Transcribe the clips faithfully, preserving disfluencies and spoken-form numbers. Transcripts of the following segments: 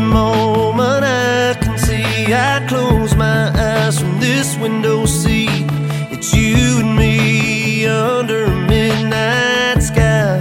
moment I can see, I close my eyes from this window seat. It's you and me under a midnight sky,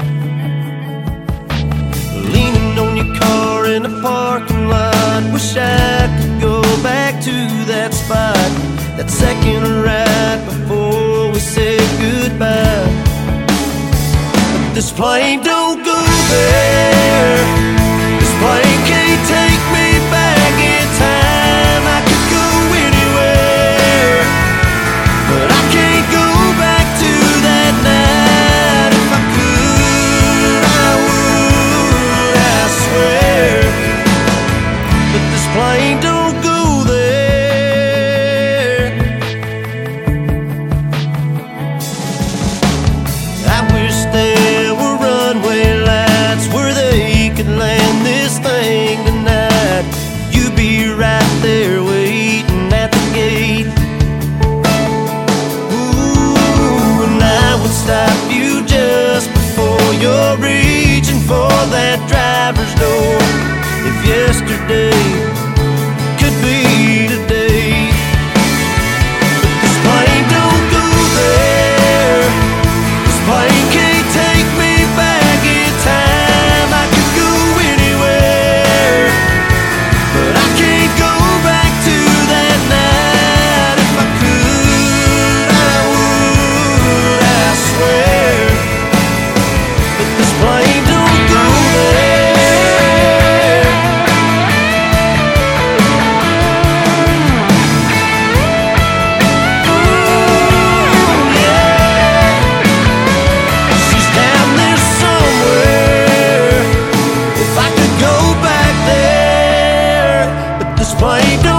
leaning on your car in a parking lot. Wish I could go back to that spot, that second right before we said goodbye. But this plane don't go there. This plane can't take me back in time. I could go anywhere, but I can't go back to that night. If I could, I would, I swear. But this plane don't go there. I wish there were runway lights where they could land this thing tonight. You'd be right there waiting at the gate. Ooh, and I would stop you just before you're reaching for that driver's door. If yesterday could be today. But this plane don't go there. This plane can't take me back in time. I could go anywhere, but I can't go back to that night. If I could, I would, I swear. But this plane don't go there. Ooh, yeah. She's down there somewhere. If I could go back there, but this plane don't